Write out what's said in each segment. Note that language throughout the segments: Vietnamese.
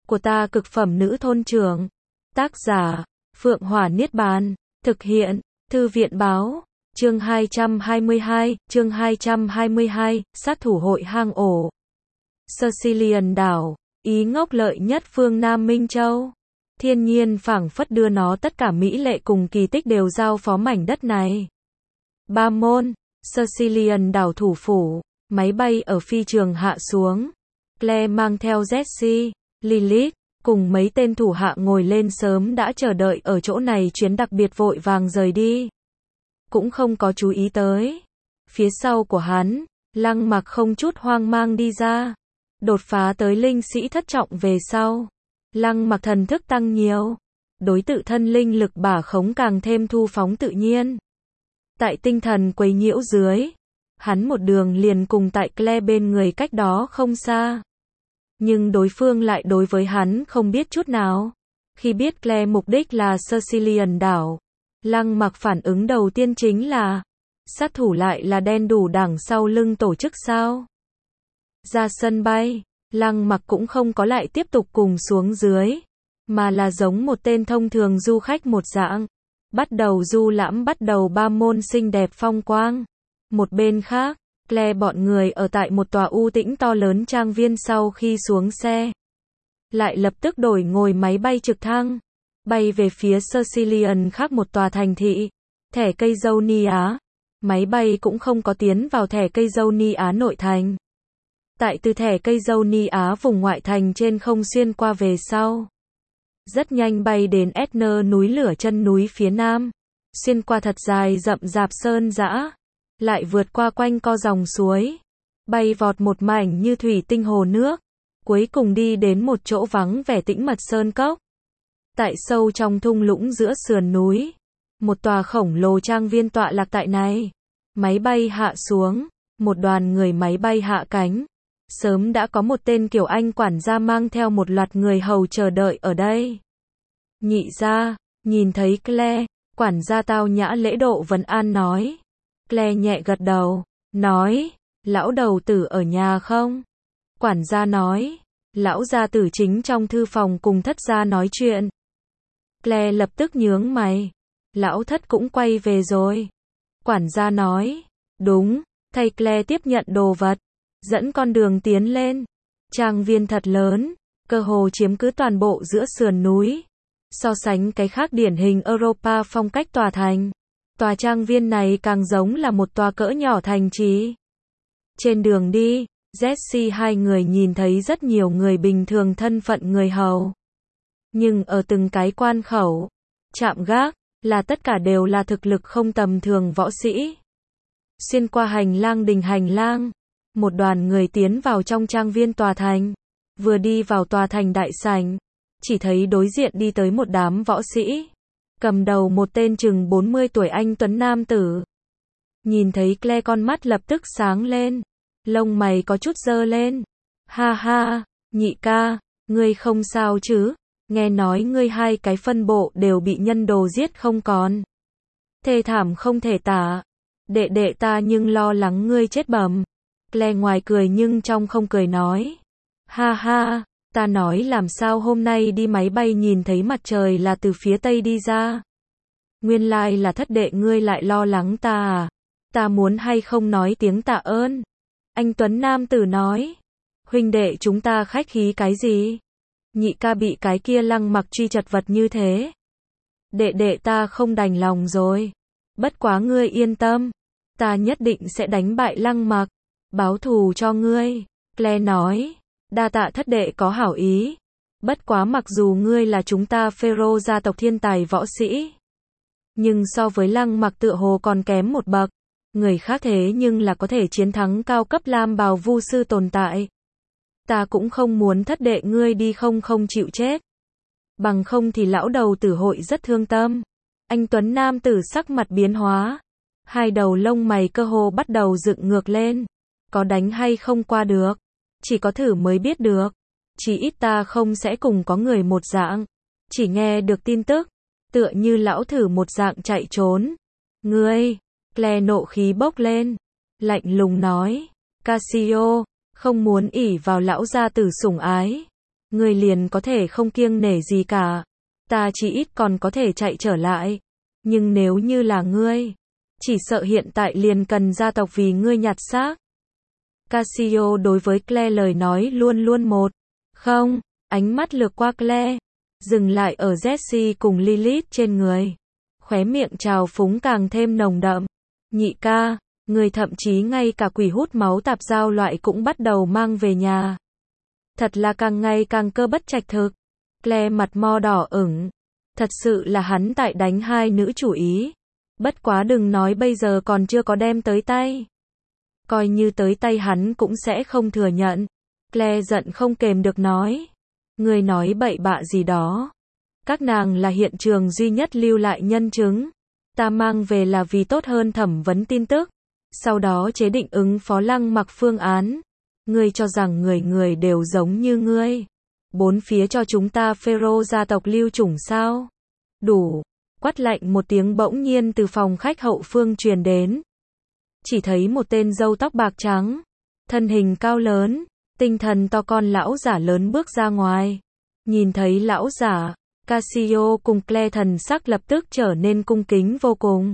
của ta cực phẩm nữ thôn trưởng. Tác giả, Phượng Hỏa Niết Bàn. Thực hiện, Thư viện Báo. Chương 222, sát thủ hội hang ổ. Sicilian đảo, Ý ngốc lợi nhất phương Nam Minh Châu. Thiên nhiên phảng phất đưa nó tất cả mỹ lệ cùng kỳ tích đều giao phó mảnh đất này. Ba Môn, Sicilian đảo thủ phủ, máy bay ở phi trường hạ xuống. Claire mang theo Jessie, Lilith, cùng mấy tên thủ hạ ngồi lên sớm đã chờ đợi ở chỗ này, chuyến đặc biệt vội vàng rời đi. Cũng không có chú ý tới. Phía sau của hắn, Lăng Mặc không chút hoang mang đi ra. Đột phá tới linh sĩ thất trọng về sau. Lăng Mặc thần thức tăng nhiều. Đối tự thân linh lực bả khống càng thêm thu phóng tự nhiên. Tại tinh thần quấy nhiễu dưới, hắn một đường liền cùng tại Claire bên người cách đó không xa. Nhưng đối phương lại đối với hắn không biết chút nào. Khi biết Claire mục đích là Sicilian đảo, Lăng Mặc phản ứng đầu tiên chính là, sát thủ lại là đen đủ đằng sau lưng tổ chức sao? Ra sân bay, Lăng Mặc cũng không có lại tiếp tục cùng xuống dưới, mà là giống một tên thông thường du khách một dạng, bắt đầu du lãm, bắt đầu Ba Môn xinh đẹp phong quang. Một bên khác, Claire bọn người ở tại một tòa u tĩnh to lớn trang viên sau khi xuống xe, lại lập tức đổi ngồi máy bay trực thăng, bay về phía Sicilian khác một tòa thành thị, thẻ cây dâu Ni Á. Máy bay cũng không có tiến vào thẻ cây dâu Ni Á nội thành. Tại từ thẻ cây dâu Ni Á vùng ngoại thành trên không xuyên qua về sau. Rất nhanh bay đến Etna, núi lửa chân núi phía nam. Xuyên qua thật dài rậm rạp sơn dã. Lại vượt qua quanh co dòng suối. Bay vọt một mảnh như thủy tinh hồ nước. Cuối cùng đi đến một chỗ vắng vẻ tĩnh mật sơn cốc. Tại sâu trong thung lũng giữa sườn núi. Một tòa khổng lồ trang viên tọa lạc tại này. Máy bay hạ xuống. Một đoàn người máy bay hạ cánh. Sớm đã có một tên kiểu Anh quản gia mang theo một loạt người hầu chờ đợi ở đây. Nhị gia, nhìn thấy Claire, quản gia tao nhã lễ độ vấn an nói. Claire nhẹ gật đầu, nói, lão đầu tử ở nhà không? Quản gia nói, lão gia tử chính trong thư phòng cùng thất gia nói chuyện. Claire lập tức nhướng mày, lão thất cũng quay về rồi. Quản gia nói, đúng, thầy. Claire tiếp nhận đồ vật, dẫn con đường tiến lên. Trang viên thật lớn, cơ hồ chiếm cứ toàn bộ giữa sườn núi. So sánh cái khác điển hình Europa phong cách tòa thành, tòa trang viên này càng giống là một tòa cỡ nhỏ thành trì. Trên đường đi, Jessie hai người nhìn thấy rất nhiều người bình thường thân phận người hầu. Nhưng ở từng cái quan khẩu, trạm gác, là tất cả đều là thực lực không tầm thường võ sĩ. Xuyên qua hành lang đình hành lang, một đoàn người tiến vào trong trang viên tòa thành. Vừa đi vào tòa thành đại sảnh, chỉ thấy đối diện đi tới một đám võ sĩ. Cầm đầu một tên chừng 40 tuổi anh tuấn nam tử. Nhìn thấy Claire con mắt lập tức sáng lên. Lông mày có chút dơ lên. Ha ha, nhị ca, ngươi không sao chứ? Nghe nói ngươi hai cái phân bộ đều bị nhân đồ giết không còn. Thê thảm không thể tả. Đệ đệ ta nhưng lo lắng ngươi chết bầm. Claire ngoài cười nhưng trong không cười nói. Ha ha, ta nói làm sao hôm nay đi máy bay nhìn thấy mặt trời là từ phía tây đi ra. Nguyên lai là thất đệ ngươi lại lo lắng ta à? Ta muốn hay không nói tiếng tạ ơn? Anh tuấn nam tử nói. Huynh đệ chúng ta khách khí cái gì? Nhị ca bị cái kia Lăng Mặc truy chật vật như thế. Đệ đệ ta không đành lòng rồi. Bất quá ngươi yên tâm. Ta nhất định sẽ đánh bại Lăng Mặc. Báo thù cho ngươi. Claire nói. Đa tạ thất đệ có hảo ý. Bất quá mặc dù ngươi là chúng ta Pharaoh gia tộc thiên tài võ sĩ, nhưng so với Lăng Mặc tựa hồ còn kém một bậc. Người khác thế nhưng là có thể chiến thắng cao cấp lam bào vu sư tồn tại. Ta cũng không muốn thất đệ ngươi đi không chịu chết. Bằng không thì lão đầu tử hội rất thương tâm. Anh tuấn nam tử sắc mặt biến hóa. Hai đầu lông mày cơ hồ bắt đầu dựng ngược lên. Có đánh hay không qua được? Chỉ có thử mới biết được. Chỉ ít ta không sẽ cùng có người một dạng. Chỉ nghe được tin tức, tựa như lão thử một dạng chạy trốn. Ngươi, Claire nộ khí bốc lên, lạnh lùng nói, Cassio, không muốn ỷ vào lão gia tử sủng ái. ngươi liền có thể không kiêng nể gì cả. Ta chỉ ít còn có thể chạy trở lại. Nhưng nếu như là ngươi, chỉ sợ hiện tại liền cần gia tộc vì ngươi nhặt xác. Cassio đối với Claire lời nói luôn luôn một. Không, ánh mắt lướt qua Claire, dừng lại ở Jessie cùng Lilith trên người. Khóe miệng trào phúng càng thêm nồng đậm. Nhị ca, người thậm chí ngay cả quỷ hút máu tạp giao loại cũng bắt đầu mang về nhà. Thật là càng ngày càng cơ bất trạch thực. Claire mặt mo đỏ ửng. Thật sự là hắn tại đánh hai nữ chủ ý. Bất quá đừng nói bây giờ còn chưa có đem tới tay. Coi như tới tay hắn cũng sẽ không thừa nhận. Claire giận không kềm được nói. Người nói bậy bạ gì đó. Các nàng là hiện trường duy nhất lưu lại nhân chứng. Ta mang về là vì tốt hơn thẩm vấn tin tức. Sau đó chế định ứng phó Lăng Mặc phương án. Ngươi cho rằng người người đều giống như ngươi. Bốn phía cho chúng ta Pharaoh gia tộc lưu chủng sao? Đủ. Quát lạnh một tiếng bỗng nhiên từ phòng khách hậu phương truyền đến. Chỉ thấy một tên râu tóc bạc trắng, thân hình cao lớn, tinh thần to con lão giả lớn bước ra ngoài. Nhìn thấy lão giả, Cassio cùng Claire thần sắc lập tức trở nên cung kính vô cùng.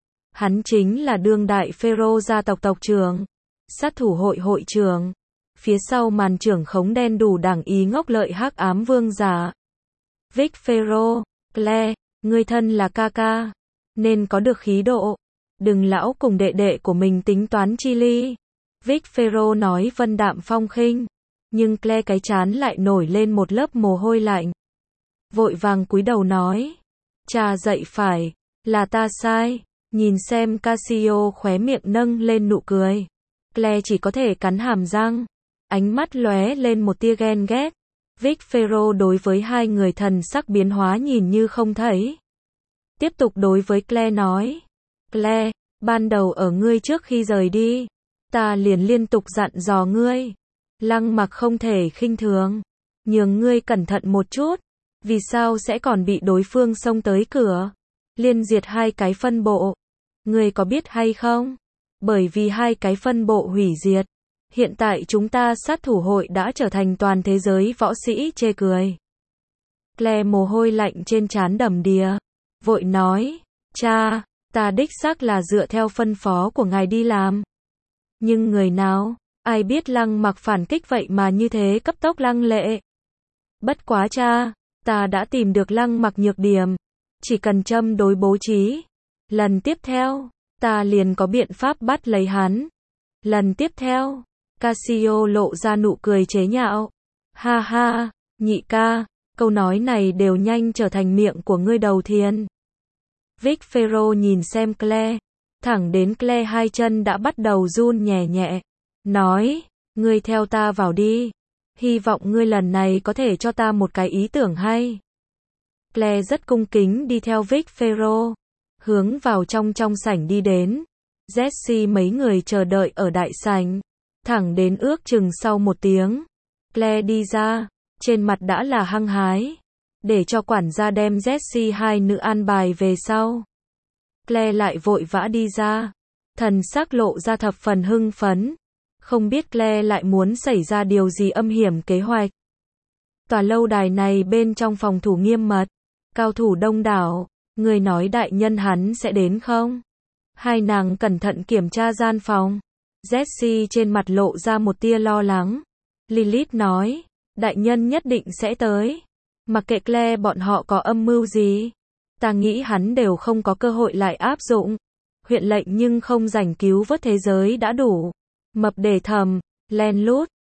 Hắn chính là đương đại Pharaoh gia tộc tộc trưởng, sát thủ hội hội trưởng, phía sau màn trưởng khống đen đủ đảng ý ngốc lợi hắc ám vương giả. Vic Pharaoh. Claire, ngươi thân là ca ca, nên có được khí độ. Đừng lão cùng đệ đệ của mình tính toán chi ly. Vic Pharaoh nói vân đạm phong khinh, nhưng Claire cái trán lại nổi lên một lớp mồ hôi lạnh. Vội vàng cúi đầu nói, cha dạy phải, là ta sai. Nhìn xem Cassio khóe miệng nâng lên nụ cười. Claire chỉ có thể cắn hàm răng, ánh mắt lóe lên một tia ghen ghét. Vic Pharaoh đối với hai người thần sắc biến hóa nhìn như không thấy. Tiếp tục đối với Claire nói, Claire, ban đầu ở ngươi trước khi rời đi, ta liền liên tục dặn dò ngươi. Lăng Mặc không thể khinh thường, nhường ngươi cẩn thận một chút. Vì sao sẽ còn bị đối phương xông tới cửa, liên diệt hai cái phân bộ. Ngươi có biết hay không? Bởi vì hai cái phân bộ hủy diệt, hiện tại chúng ta sát thủ hội đã trở thành toàn thế giới võ sĩ chê cười. Claire mồ hôi lạnh trên trán đầm đìa, vội nói, cha, ta đích xác là dựa theo phân phó của ngài đi làm. Nhưng người nào, ai biết Lăng Mặc phản kích vậy mà như thế cấp tốc lăng lệ. Bất quá cha, ta đã tìm được Lăng Mặc nhược điểm, chỉ cần châm đối bố trí. Lần tiếp theo, ta liền có biện pháp bắt lấy hắn. Lần tiếp theo, Cassio lộ ra nụ cười chế nhạo. Ha ha, nhị ca, câu nói này đều nhanh trở thành miệng của ngươi đầu tiên. Vic Pharaoh nhìn xem Claire, thẳng đến Claire hai chân đã bắt đầu run nhẹ nhẹ. Nói, ngươi theo ta vào đi. Hy vọng ngươi lần này có thể cho ta một cái ý tưởng hay. Claire rất cung kính đi theo Vic Pharaoh, hướng vào trong sảnh đi đến. Jessie mấy người chờ đợi ở đại sảnh, thẳng đến ước chừng sau một tiếng. Claire đi ra, trên mặt đã là hăng hái, để cho quản gia đem Jessie hai nữ an bài về sau. Claire lại vội vã đi ra, thần sắc lộ ra thập phần hưng phấn. Không biết Claire lại muốn xảy ra điều gì âm hiểm kế hoạch. Tòa lâu đài này bên trong phòng thủ nghiêm mật, cao thủ đông đảo, người nói đại nhân hắn sẽ đến không? Hai nàng cẩn thận kiểm tra gian phòng. Jessie trên mặt lộ ra một tia lo lắng. Lilith nói, đại nhân nhất định sẽ tới. Mặc kệ Claire bọn họ có âm mưu gì, ta nghĩ hắn đều không có cơ hội lại áp dụng. Huyện lệnh nhưng không rảnh cứu vớt thế giới đã đủ. Mập để thầm, len lút,